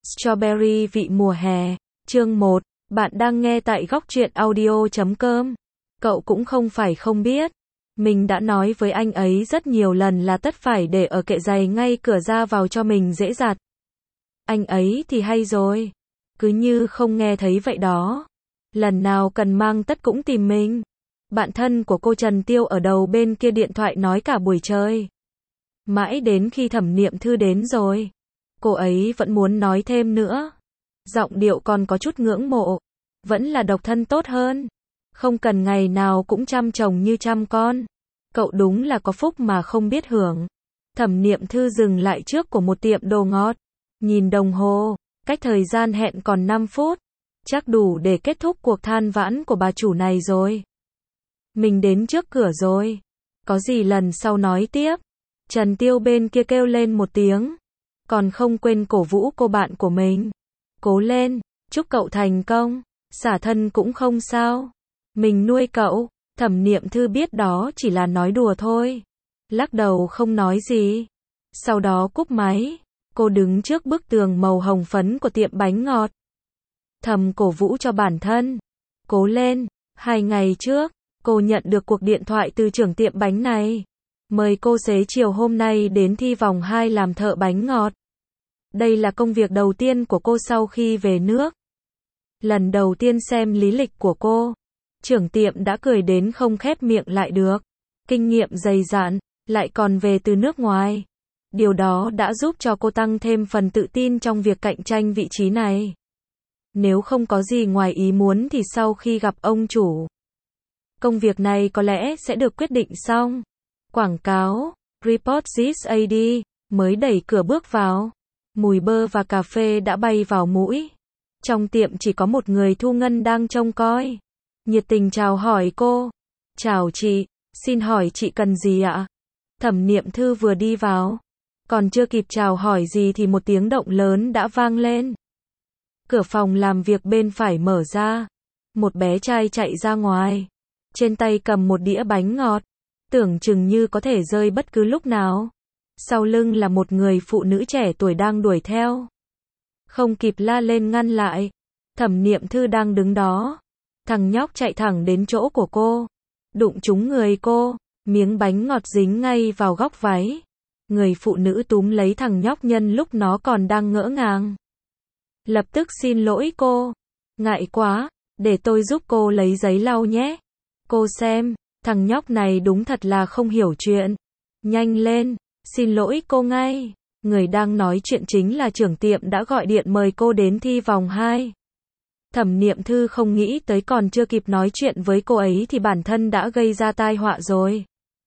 Strawberry vị mùa hè, chương 1, bạn đang nghe tại góc truyện audio.com. Cậu cũng không phải không biết. Mình đã nói với anh ấy rất nhiều lần là tất phải để ở kệ giày ngay cửa ra vào cho mình dễ giặt. Anh ấy thì hay rồi. Cứ như không nghe thấy vậy đó. Lần nào cần mang tất cũng tìm mình. Bạn thân của cô Trần Tiêu ở đầu bên kia điện thoại nói cả buổi trời. Mãi đến khi Thẩm Niệm Thư đến rồi. Cô ấy vẫn muốn nói thêm nữa. Giọng điệu còn có chút ngưỡng mộ. Vẫn là độc thân tốt hơn. Không cần ngày nào cũng chăm chồng như chăm con. Cậu đúng là có phúc mà không biết hưởng. Thẩm Niệm Thư dừng lại trước của một tiệm đồ ngọt. Nhìn đồng hồ, cách thời gian hẹn còn 5 phút. Chắc đủ để kết thúc cuộc than vãn của bà chủ này rồi. Mình đến trước cửa rồi. Có gì lần sau nói tiếp. Trần Tiêu bên kia kêu lên một tiếng. Còn không quên cổ vũ cô bạn của mình. Cố lên, chúc cậu thành công. Xả thân cũng không sao. Mình nuôi cậu. Thẩm Niệm Thư biết đó chỉ là nói đùa thôi. Lắc đầu không nói gì. Sau đó cúp máy. Cô đứng trước bức tường màu hồng phấn của tiệm bánh ngọt. Thầm cổ vũ cho bản thân. Cố lên. 2 ngày trước, cô nhận được cuộc điện thoại từ trưởng tiệm bánh này. Mời cô xế chiều hôm nay đến thi vòng 2 làm thợ bánh ngọt. Đây là công việc đầu tiên của cô sau khi về nước. Lần đầu tiên xem lý lịch của cô, trưởng tiệm đã cười đến không khép miệng lại được. Kinh nghiệm dày dặn, lại còn về từ nước ngoài. Điều đó đã giúp cho cô tăng thêm phần tự tin trong việc cạnh tranh vị trí này. Nếu không có gì ngoài ý muốn thì sau khi gặp ông chủ, công việc này có lẽ sẽ được quyết định xong. Quảng cáo, Report this AD, mới đẩy cửa bước vào. Mùi bơ và cà phê đã bay vào mũi. Trong tiệm chỉ có một người thu ngân đang trông coi. Nhiệt tình chào hỏi cô. Chào chị, xin hỏi chị cần gì ạ? Thẩm Niệm Thư vừa đi vào. Còn chưa kịp chào hỏi gì thì một tiếng động lớn đã vang lên. Cửa phòng làm việc bên phải mở ra. Một bé trai chạy ra ngoài. Trên tay cầm một đĩa bánh ngọt. Tưởng chừng như có thể rơi bất cứ lúc nào. Sau lưng là một người phụ nữ trẻ tuổi đang đuổi theo. Không kịp la lên ngăn lại. Thẩm Niệm Thư đang đứng đó. Thằng nhóc chạy thẳng đến chỗ của cô. Đụng trúng người cô. Miếng bánh ngọt dính ngay vào góc váy. Người phụ nữ túm lấy thằng nhóc nhân lúc nó còn đang ngỡ ngàng. Lập tức xin lỗi cô. Ngại quá, để tôi giúp cô lấy giấy lau nhé. Cô xem, thằng nhóc này đúng thật là không hiểu chuyện. Nhanh lên, xin lỗi cô ngay. Người đang nói chuyện chính là trưởng tiệm đã gọi điện mời cô đến thi vòng 2. Thẩm Niệm Thư không nghĩ tới còn chưa kịp nói chuyện với cô ấy thì bản thân đã gây ra tai họa rồi.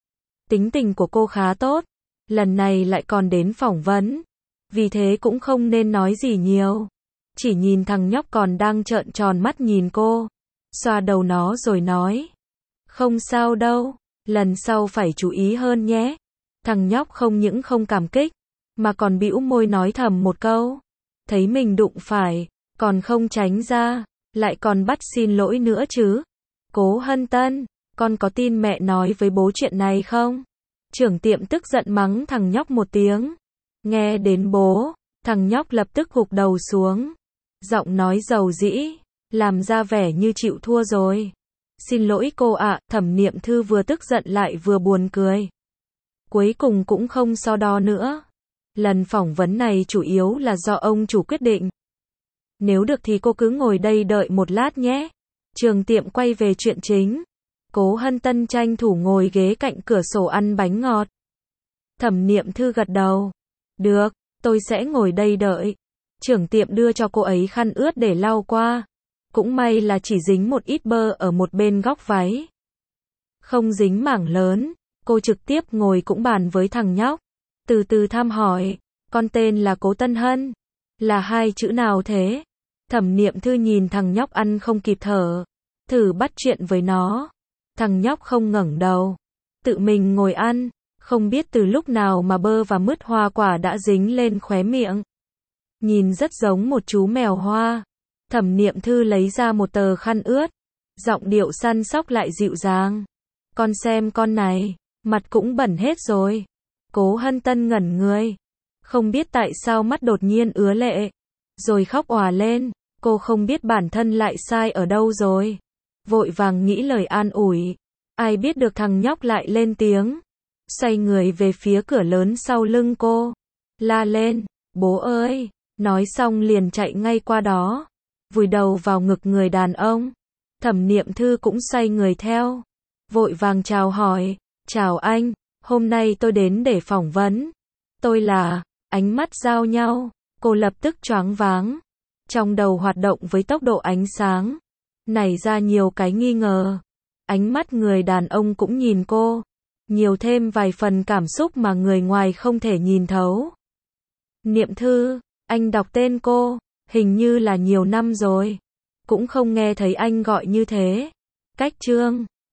Tính tình của cô khá tốt. Lần này lại còn đến phỏng vấn. Vì thế cũng không nên nói gì nhiều. Chỉ nhìn thằng nhóc còn đang trợn tròn mắt nhìn cô. Xoa đầu nó rồi nói. Không sao đâu, lần sau phải chú ý hơn nhé. Thằng nhóc không những không cảm kích, mà còn bĩu môi nói thầm một câu. Thấy mình đụng phải, còn không tránh ra, lại còn bắt xin lỗi nữa chứ. Cố Hân Tân, con có tin mẹ nói với bố chuyện này không? Trưởng tiệm tức giận mắng thằng nhóc một tiếng. Nghe đến bố, thằng nhóc lập tức gục đầu xuống. Giọng nói dầu dĩ, làm ra vẻ như chịu thua rồi. Xin lỗi cô ạ, Thẩm Niệm Thư vừa tức giận lại vừa buồn cười. Cuối cùng cũng không so đo nữa. Lần phỏng vấn này chủ yếu là do ông chủ quyết định. Nếu được thì cô cứ ngồi đây đợi một lát nhé. Trường tiệm quay về chuyện chính. Cố Hân Tân tranh thủ ngồi ghế cạnh cửa sổ ăn bánh ngọt. Thẩm Niệm Thư gật đầu. Được, tôi sẽ ngồi đây đợi. Trưởng tiệm đưa cho cô ấy khăn ướt để lau qua. Cũng may là chỉ dính một ít bơ ở một bên góc váy. Không dính mảng lớn. Cô trực tiếp ngồi cũng bàn với thằng nhóc. Từ từ thăm hỏi. Con tên là Cố Tân Hân. Là 2 chữ nào thế? Thẩm Niệm Thư nhìn thằng nhóc ăn không kịp thở. Thử bắt chuyện với nó. Thằng nhóc không ngẩng đầu. Tự mình ngồi ăn. Không biết từ lúc nào mà bơ và mứt hoa quả đã dính lên khóe miệng. Nhìn rất giống một chú mèo hoa. Thẩm Niệm Thư lấy ra một tờ khăn ướt. Giọng điệu săn sóc lại dịu dàng. Con xem con này, mặt cũng bẩn hết rồi. Cố Hân Tân ngẩn người. Không biết tại sao mắt đột nhiên ứa lệ. rồi khóc òa lên. Cô không biết bản thân lại sai ở đâu rồi. Vội vàng nghĩ lời an ủi. Ai biết được thằng nhóc lại lên tiếng. Xoay người về phía cửa lớn sau lưng cô. La lên, bố ơi. Nói xong liền chạy ngay qua đó. Vùi đầu vào ngực người đàn ông. Thẩm Niệm Thư cũng xoay người theo. Vội vàng chào hỏi. Chào anh, hôm nay tôi đến để phỏng vấn. Tôi là, ánh mắt giao nhau. Cô lập tức choáng váng. Trong đầu hoạt động với tốc độ ánh sáng. Nảy ra nhiều cái nghi ngờ. Ánh mắt người đàn ông cũng nhìn cô. Nhiều thêm vài phần cảm xúc mà người ngoài không thể nhìn thấu. Niệm Thư, anh đọc tên cô, hình như là nhiều năm rồi. Cũng không nghe thấy anh gọi như thế. Cách Trương.